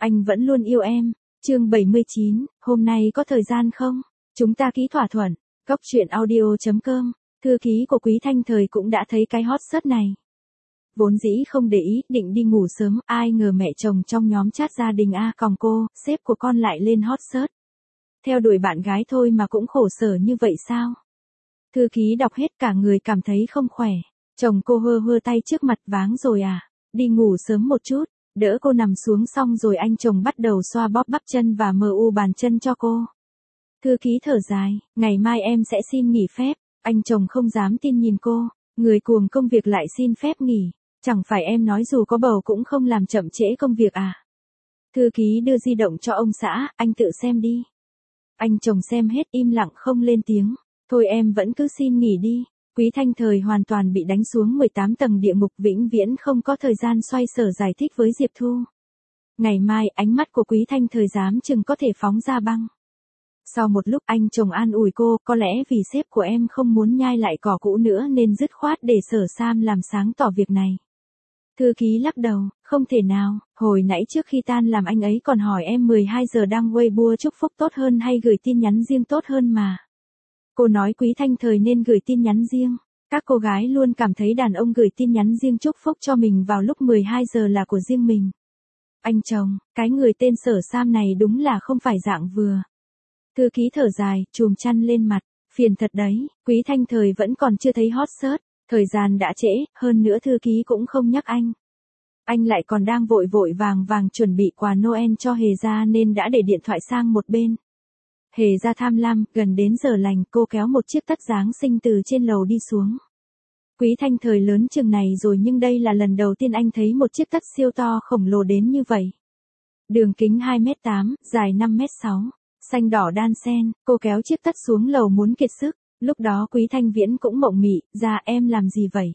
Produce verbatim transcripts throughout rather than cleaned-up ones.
Anh vẫn luôn yêu em. Chương bảy mươi chín, hôm nay có thời gian không? Chúng ta ký thỏa thuận. Góc truyện audio chấm com. Thư ký của Quý Thanh Thời cũng đã thấy cái hot search này. Vốn dĩ không để ý, định đi ngủ sớm, ai ngờ mẹ chồng trong nhóm chat gia đình A còng cô, sếp của con lại lên hot search. Theo đuổi bạn gái thôi mà cũng khổ sở như vậy sao? Thư ký đọc hết cả người cảm thấy không khỏe. Chồng cô hơ hơ tay trước mặt, váng rồi à? Đi ngủ sớm một chút. Đỡ cô nằm xuống xong rồi anh chồng bắt đầu xoa bóp bắp chân và mờ u bàn chân cho cô. Thư ký thở dài, ngày mai em sẽ xin nghỉ phép. Anh chồng không dám tin nhìn cô, người cuồng công việc lại xin phép nghỉ. Chẳng phải em nói dù có bầu cũng không làm chậm trễ công việc à? Thư ký đưa di động cho ông xã, anh tự xem đi. Anh chồng xem hết im lặng không lên tiếng. Thôi em vẫn cứ xin nghỉ đi. Quý Thanh Thời hoàn toàn bị đánh xuống mười tám tầng địa ngục, vĩnh viễn không có thời gian xoay sở giải thích với Diệp Thu. Ngày mai ánh mắt của Quý Thanh Thời dám chừng có thể phóng ra băng. Sau một lúc anh chồng an ủi cô, có lẽ vì sếp của em không muốn nhai lại cỏ cũ nữa nên dứt khoát để Sở Sam làm sáng tỏ việc này. Thư ký lắc đầu, không thể nào, hồi nãy trước khi tan làm anh ấy còn hỏi em mười hai giờ đăng Weibo chúc phúc tốt hơn hay gửi tin nhắn riêng tốt hơn mà. Cô nói Quý Thanh Thời nên gửi tin nhắn riêng. Các cô gái luôn cảm thấy đàn ông gửi tin nhắn riêng chúc phúc cho mình vào lúc mười hai giờ là của riêng mình. Anh chồng, cái người tên Sở Sam này đúng là không phải dạng vừa. Thư ký thở dài, chùm chăn lên mặt, phiền thật đấy, Quý Thanh Thời vẫn còn chưa thấy hot search, thời gian đã trễ, hơn nữa thư ký cũng không nhắc anh. Anh lại còn đang vội vội vàng vàng chuẩn bị quà Noel cho Hề Gia nên đã để điện thoại sang một bên. Hề Gia tham lam, gần đến giờ lành, cô kéo một chiếc tất Giáng sinh từ trên lầu đi xuống. Quý Thanh Thời lớn chừng này rồi nhưng đây là lần đầu tiên anh thấy một chiếc tất siêu to khổng lồ đến như vậy. Đường kính hai mét tám, dài năm mét sáu, xanh đỏ đan xen, cô kéo chiếc tất xuống lầu muốn kiệt sức. Lúc đó Quý Thanh Viễn cũng mộng mị, ra em làm gì vậy?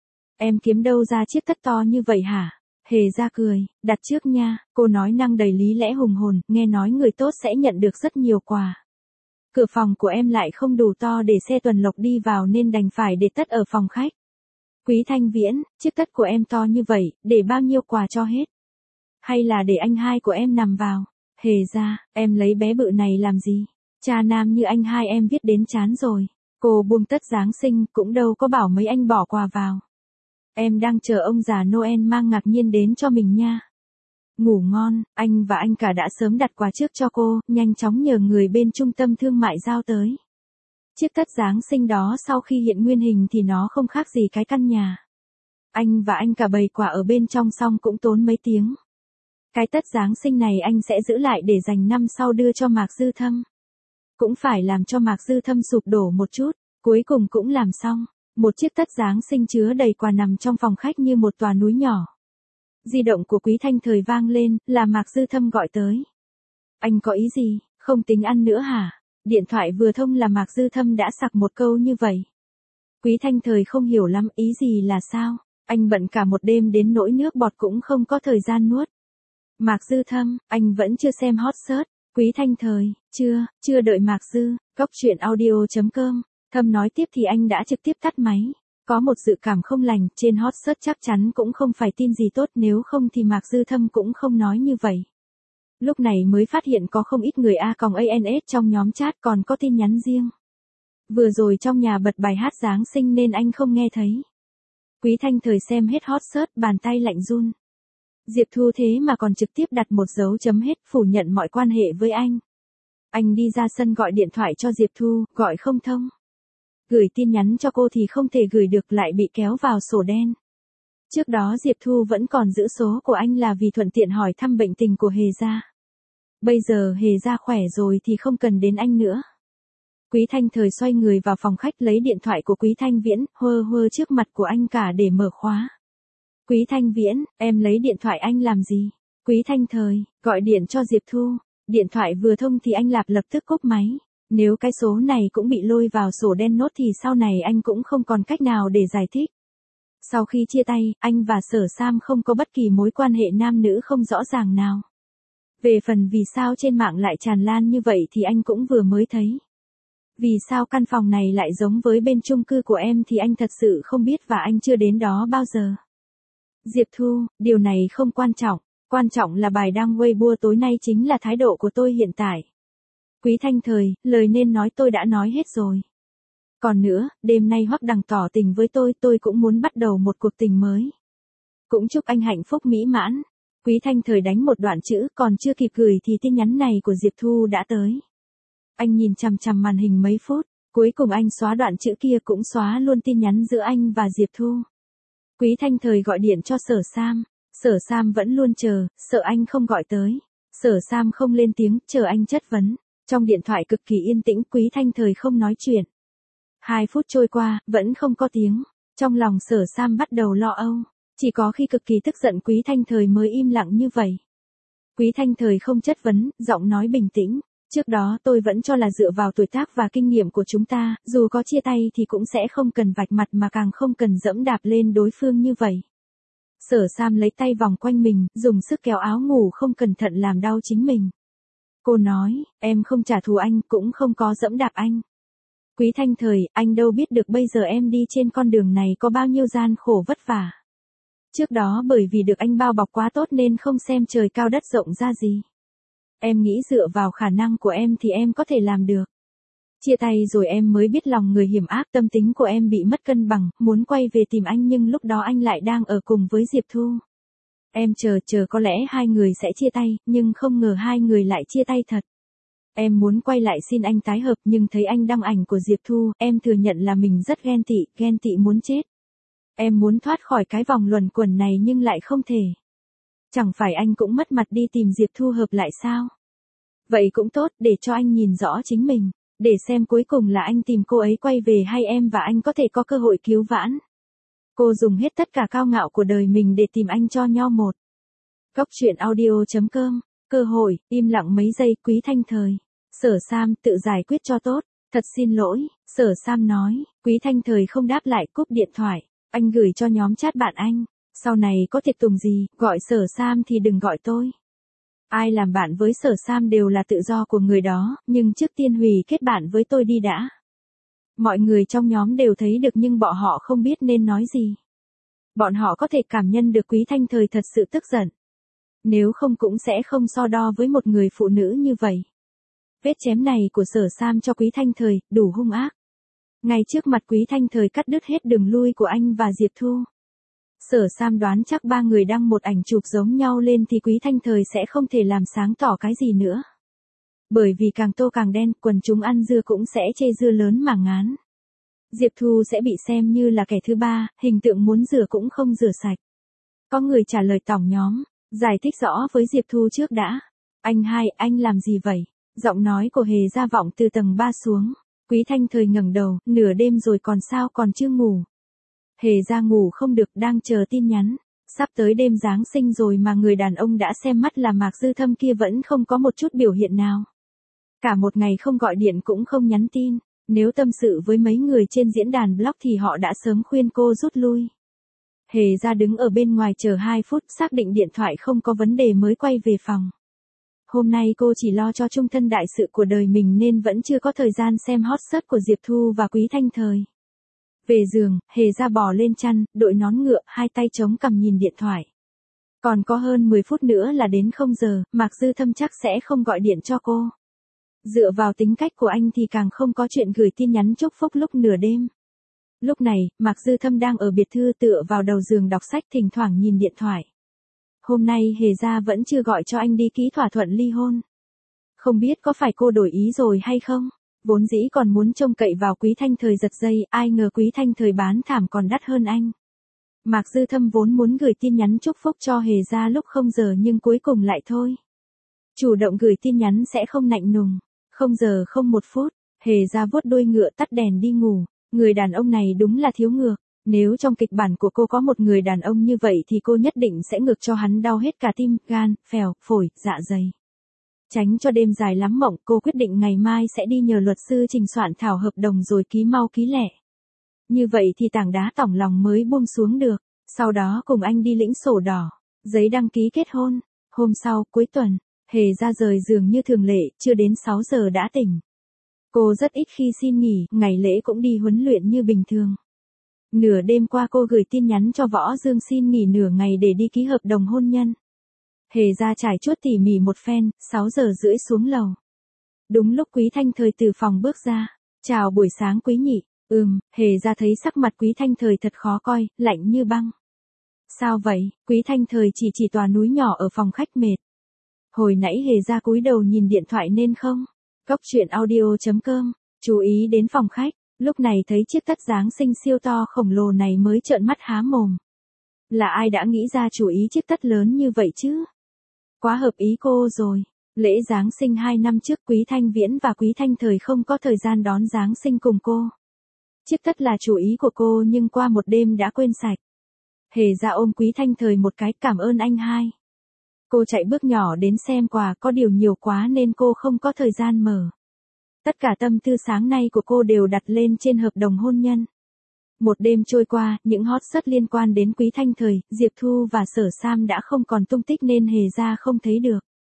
Em kiếm đâu ra chiếc tất to như vậy hả? Hề Gia cười, đặt trước nha, cô nói năng đầy lý lẽ hùng hồn, nghe nói người tốt sẽ nhận được rất nhiều quà. Cửa phòng của em lại không đủ to để xe tuần lộc đi vào nên đành phải để tất ở phòng khách. Quý Thanh Viễn, chiếc tất của em to như vậy, để bao nhiêu quà cho hết? Hay là để anh hai của em nằm vào? Hề Gia, em lấy bé bự này làm gì? Cha nam như anh hai em viết đến chán rồi. Cô buông tất Giáng sinh, cũng đâu có bảo mấy anh bỏ quà vào. Em đang chờ ông già Noel mang ngạc nhiên đến cho mình nha. Ngủ ngon, anh và anh cả đã sớm đặt quà trước cho cô, nhanh chóng nhờ người bên trung tâm thương mại giao tới. Chiếc tất Giáng sinh đó sau khi hiện nguyên hình thì nó không khác gì cái căn nhà. Anh và anh cả bày quà ở bên trong xong cũng tốn mấy tiếng. Cái tất Giáng sinh này anh sẽ giữ lại để dành năm sau đưa cho Mạc Dư Thâm. Cũng phải làm cho Mạc Dư Thâm sụp đổ một chút, cuối cùng cũng làm xong. Một chiếc tất Giáng sinh chứa đầy quà nằm trong phòng khách như một tòa núi nhỏ. Di động của Quý Thanh Thời vang lên, là Mạc Dư Thâm gọi tới. Anh có ý gì, không tính ăn nữa hả? Điện thoại vừa thông là Mạc Dư Thâm đã sặc một câu như vậy. Quý Thanh Thời không hiểu lắm, ý gì là sao? Anh bận cả một đêm đến nỗi nước bọt cũng không có thời gian nuốt. Mạc Dư Thâm, anh vẫn chưa xem hot search. Quý Thanh Thời, chưa, chưa đợi Mạc Dư, góc truyện audio chấm com. Thâm nói tiếp thì anh đã trực tiếp tắt máy. Có một dự cảm không lành, trên hot search chắc chắn cũng không phải tin gì tốt, nếu không thì Mạc Dư Thâm cũng không nói như vậy. Lúc này mới phát hiện có không ít người A còng a en ét trong nhóm chat còn có tin nhắn riêng. Vừa rồi trong nhà bật bài hát Giáng sinh nên anh không nghe thấy. Quý Thanh Thời xem hết hot search, bàn tay lạnh run. Diệp Thu thế mà còn trực tiếp đặt một dấu chấm hết, phủ nhận mọi quan hệ với anh. Anh đi ra sân gọi điện thoại cho Diệp Thu, gọi không thông. Gửi tin nhắn cho cô thì không thể gửi được, lại bị kéo vào sổ đen. Trước đó Diệp Thu vẫn còn giữ số của anh là vì thuận tiện hỏi thăm bệnh tình của Hề Gia. Bây giờ Hề Gia khỏe rồi thì không cần đến anh nữa. Quý Thanh Thời xoay người vào phòng khách lấy điện thoại của Quý Thanh Viễn, hơ hơ trước mặt của anh cả để mở khóa. Quý Thanh Viễn, em lấy điện thoại anh làm gì? Quý Thanh Thời, gọi điện cho Diệp Thu. Điện thoại vừa thông thì anh Lạp lập tức cúp máy. Nếu cái số này cũng bị lôi vào sổ đen nốt thì sau này anh cũng không còn cách nào để giải thích. Sau khi chia tay, anh và Sở Sam không có bất kỳ mối quan hệ nam nữ không rõ ràng nào. Về phần vì sao trên mạng lại tràn lan như vậy thì anh cũng vừa mới thấy. Vì sao căn phòng này lại giống với bên chung cư của em thì anh thật sự không biết và anh chưa đến đó bao giờ. Diệp Thu, điều này không quan trọng. Quan trọng là bài đăng Weibo tối nay chính là thái độ của tôi hiện tại. Quý Thanh Thời, lời nên nói tôi đã nói hết rồi. Còn nữa, đêm nay Hoắc Đằng tỏ tình với tôi, tôi cũng muốn bắt đầu một cuộc tình mới. Cũng chúc anh hạnh phúc mỹ mãn. Quý Thanh Thời đánh một đoạn chữ, còn chưa kịp gửi thì tin nhắn này của Diệp Thu đã tới. Anh nhìn chằm chằm màn hình mấy phút, cuối cùng anh xóa đoạn chữ kia cũng xóa luôn tin nhắn giữa anh và Diệp Thu. Quý Thanh Thời gọi điện cho Sở Sam, Sở Sam vẫn luôn chờ, sợ anh không gọi tới. Sở Sam không lên tiếng, chờ anh chất vấn. Trong điện thoại cực kỳ yên tĩnh, Quý Thanh Thời không nói chuyện. Hai phút trôi qua, vẫn không có tiếng. Trong lòng Sở Sam bắt đầu lo âu. Chỉ có khi cực kỳ tức giận Quý Thanh Thời mới im lặng như vậy. Quý Thanh Thời không chất vấn, giọng nói bình tĩnh. Trước đó tôi vẫn cho là dựa vào tuổi tác và kinh nghiệm của chúng ta, dù có chia tay thì cũng sẽ không cần vạch mặt mà càng không cần dẫm đạp lên đối phương như vậy. Sở Sam lấy tay vòng quanh mình, dùng sức kéo áo ngủ không cẩn thận làm đau chính mình. Cô nói, em không trả thù anh, cũng không có dẫm đạp anh. Quý Thanh Thời, anh đâu biết được bây giờ em đi trên con đường này có bao nhiêu gian khổ vất vả. Trước đó bởi vì được anh bao bọc quá tốt nên không xem trời cao đất rộng ra gì. Em nghĩ dựa vào khả năng của em thì em có thể làm được. Chia tay rồi em mới biết lòng người hiểm ác, tâm tính của em bị mất cân bằng, muốn quay về tìm anh nhưng lúc đó anh lại đang ở cùng với Diệp Thu. Em chờ chờ có lẽ hai người sẽ chia tay, nhưng không ngờ hai người lại chia tay thật. Em muốn quay lại xin anh tái hợp nhưng thấy anh đăng ảnh của Diệp Thu, em thừa nhận là mình rất ghen tị, ghen tị muốn chết. Em muốn thoát khỏi cái vòng luẩn quẩn này nhưng lại không thể. Chẳng phải anh cũng mất mặt đi tìm Diệp Thu hợp lại sao? Vậy cũng tốt, để cho anh nhìn rõ chính mình, để xem cuối cùng là anh tìm cô ấy quay về hay em và anh có thể có cơ hội cứu vãn. Cô dùng hết tất cả cao ngạo của đời mình để tìm anh cho nho một. Góc truyện audio chấm com, cơ hội, im lặng mấy giây. Quý Thanh Thời, Sở Sam, tự giải quyết cho tốt, thật xin lỗi, Sở Sam nói. Quý Thanh Thời không đáp lại, cúp điện thoại, anh gửi cho nhóm chat bạn anh, sau này có tiệc tùng gì, gọi Sở Sam thì đừng gọi tôi. Ai làm bạn với Sở Sam đều là tự do của người đó, nhưng trước tiên hủy kết bạn với tôi đi đã. Mọi người trong nhóm đều thấy được nhưng bọn họ không biết nên nói gì. Bọn họ có thể cảm nhận được Quý Thanh Thời thật sự tức giận. Nếu không cũng sẽ không so đo với một người phụ nữ như vậy. Vết chém này của Sở Sam cho Quý Thanh Thời, đủ hung ác. Ngay trước mặt Quý Thanh Thời cắt đứt hết đường lui của anh và Diệp Thu. Sở Sam đoán chắc ba người đăng một ảnh chụp giống nhau lên thì Quý Thanh Thời sẽ không thể làm sáng tỏ cái gì nữa. Bởi vì càng tô càng đen, quần chúng ăn dưa cũng sẽ chê dưa lớn mà ngán. Diệp Thu sẽ bị xem như là kẻ thứ ba, hình tượng muốn rửa cũng không rửa sạch. Có người trả lời tổng nhóm, giải thích rõ với Diệp Thu trước đã. Anh hai, anh làm gì vậy? Giọng nói của Hề Gia vọng từ tầng ba xuống. Quý Thanh Thời ngẩng đầu, nửa đêm rồi còn sao còn chưa ngủ. Hề Gia ngủ không được, đang chờ tin nhắn. Sắp tới đêm Giáng sinh rồi mà người đàn ông đã xem mắt là Mạc Dư Thâm kia vẫn không có một chút biểu hiện nào. Cả một ngày không gọi điện cũng không nhắn tin. Nếu tâm sự với mấy người trên diễn đàn blog thì họ đã sớm khuyên cô rút lui. Hề Gia đứng ở bên ngoài chờ hai phút, xác định điện thoại không có vấn đề mới quay về phòng. Hôm nay cô chỉ lo cho chung thân đại sự của đời mình nên vẫn chưa có thời gian xem hot search của Diệp Thu và Quý Thanh Thời. Về giường, Hề Gia bò lên chăn, đội nón ngựa, hai tay chống cằm nhìn điện thoại. Còn có hơn mười phút nữa là đến không giờ, Mạc Dư Thâm chắc sẽ không gọi điện cho cô. Dựa vào tính cách của anh thì càng không có chuyện gửi tin nhắn chúc phúc lúc nửa đêm. Lúc này, Mạc Dư Thâm đang ở biệt thư tựa vào đầu giường đọc sách, thỉnh thoảng nhìn điện thoại. Hôm nay Hề Gia vẫn chưa gọi cho anh đi ký thỏa thuận ly hôn. Không biết có phải cô đổi ý rồi hay không? Vốn dĩ còn muốn trông cậy vào Quý Thanh Thời giật dây, ai ngờ Quý Thanh Thời bán thảm còn đắt hơn anh. Mạc Dư Thâm vốn muốn gửi tin nhắn chúc phúc cho Hề Gia lúc không giờ nhưng cuối cùng lại thôi. Chủ động gửi tin nhắn sẽ không nạnh nùng. Không giờ không một phút, Hề Gia vuốt đuôi ngựa tắt đèn đi ngủ. Người đàn ông này đúng là thiếu ngược. Nếu trong kịch bản của cô có một người đàn ông như vậy thì cô nhất định sẽ ngược cho hắn đau hết cả tim, gan, phèo, phổi, dạ dày. Tránh cho đêm dài lắm mộng, cô quyết định ngày mai sẽ đi nhờ luật sư trình soạn thảo hợp đồng rồi ký mau ký lẹ. Như vậy thì tảng đá tỏng lòng mới buông xuống được. Sau đó cùng anh đi lĩnh sổ đỏ, giấy đăng ký kết hôn. Hôm sau, cuối tuần, Hề Gia rời giường như thường lệ, chưa đến sáu giờ đã tỉnh. Cô rất ít khi xin nghỉ, ngày lễ cũng đi huấn luyện như bình thường. Nửa đêm qua cô gửi tin nhắn cho Võ Dương xin nghỉ nửa ngày để đi ký hợp đồng hôn nhân. Hề ra trải chuốt tỉ mỉ một phen, sáu giờ rưỡi xuống lầu. Đúng lúc Quý Thanh Thời từ phòng bước ra. Chào buổi sáng Quý nhị. Ừm, Hề ra thấy sắc mặt Quý Thanh Thời thật khó coi, lạnh như băng. Sao vậy? Quý Thanh Thời chỉ chỉ tòa núi nhỏ ở phòng khách mệt. Hồi nãy Hề ra cúi đầu nhìn điện thoại nên không? Cốc truyện audio chấm com, chú ý đến phòng khách, lúc này thấy chiếc tất Giáng sinh siêu to khổng lồ này mới trợn mắt há mồm. Là ai đã nghĩ ra chủ ý chiếc tất lớn như vậy chứ? Quá hợp ý cô rồi. Lễ Giáng sinh hai năm trước Quý Thanh Viễn và Quý Thanh Thời không có thời gian đón Giáng sinh cùng cô. Chiếc tất là chủ ý của cô nhưng qua một đêm đã quên sạch. Hề ra ôm Quý Thanh Thời một cái, cảm ơn anh hai. Cô chạy bước nhỏ đến xem quà, có điều nhiều quá nên cô không có thời gian mở. Tất cả tâm tư sáng nay của cô đều đặt lên trên hợp đồng hôn nhân. Một đêm trôi qua, những hot search liên quan đến Quý Thanh Thời, Diệp Thu và Sở Sam đã không còn tung tích nên Hề ra không thấy được.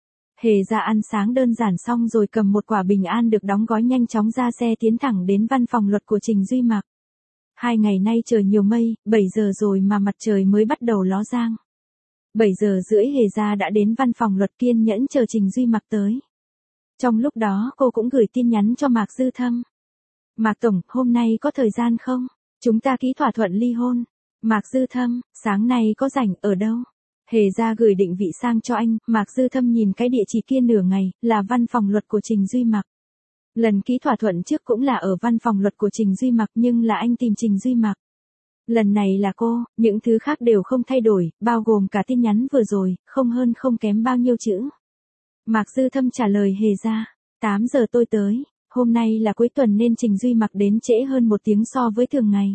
Hề ra ăn sáng đơn giản xong rồi cầm một quả bình an được đóng gói nhanh chóng ra xe tiến thẳng đến văn phòng luật của Trình Duy Mặc. Hai ngày nay trời nhiều mây, bảy giờ rồi mà mặt trời mới bắt đầu ló giang. bảy giờ rưỡi Hề ra đã đến văn phòng luật kiên nhẫn chờ Trình Duy Mặc tới. Trong lúc đó cô cũng gửi tin nhắn cho Mạc Dư Thâm. Mạc Tổng, hôm nay có thời gian không? Chúng ta ký thỏa thuận ly hôn. Mạc Dư Thâm, sáng nay có rảnh ở đâu? Hề ra gửi định vị sang cho anh, Mạc Dư Thâm nhìn cái địa chỉ kia nửa ngày, là văn phòng luật của Trình Duy Mặc. Lần ký thỏa thuận trước cũng là ở văn phòng luật của Trình Duy Mặc nhưng là anh tìm Trình Duy Mặc. Lần này là cô, những thứ khác đều không thay đổi, bao gồm cả tin nhắn vừa rồi, không hơn không kém bao nhiêu chữ. Mạc Dư Thâm trả lời Hề ra, tám giờ tôi tới, hôm nay là cuối tuần nên Trình Duy Mặc đến trễ hơn một tiếng so với thường ngày.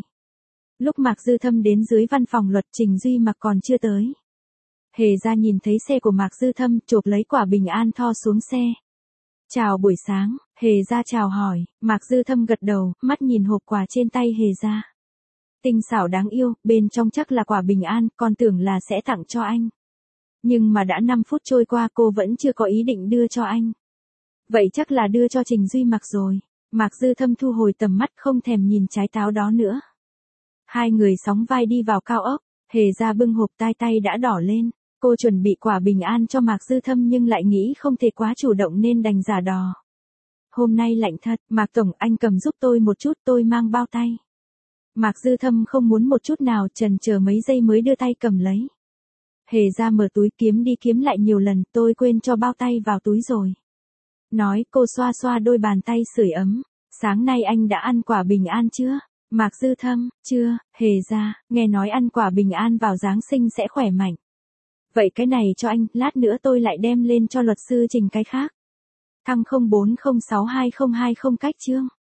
Lúc Mạc Dư Thâm đến dưới văn phòng luật Trình Duy Mặc còn chưa tới. Hề ra nhìn thấy xe của Mạc Dư Thâm, chộp lấy quả bình an tho xuống xe. Chào buổi sáng, Hề ra chào hỏi, Mạc Dư Thâm gật đầu, mắt nhìn hộp quà trên tay Hề ra. Tinh xảo đáng yêu, bên trong chắc là quả bình an, con tưởng là sẽ tặng cho anh. Nhưng mà đã năm phút trôi qua cô vẫn chưa có ý định đưa cho anh. Vậy chắc là đưa cho Trình Duy Mặc rồi. Mạc Dư Thâm thu hồi tầm mắt không thèm nhìn trái táo đó nữa. Hai người sóng vai đi vào cao ốc, Hề ra bưng hộp tai tay đã đỏ lên. Cô chuẩn bị quả bình an cho Mạc Dư Thâm nhưng lại nghĩ không thể quá chủ động nên đành giả đò. Hôm nay lạnh thật, Mạc Tổng anh cầm giúp tôi một chút, tôi mang bao tay. Mạc Dư Thâm không muốn một chút nào, chần chờ mấy giây mới đưa tay cầm lấy. Hề ra mở túi kiếm đi kiếm lại nhiều lần, tôi quên cho bao tay vào túi rồi. Nói cô xoa xoa đôi bàn tay sưởi ấm. Sáng nay anh đã ăn quả bình an chưa? Mạc Dư Thâm, chưa. Hề ra, nghe nói ăn quả bình an vào Giáng sinh sẽ khỏe mạnh. Vậy cái này cho anh, lát nữa tôi lại đem lên cho luật sư Trình cái khác. Thăng không bốn không sáu hai không hai không cách chương.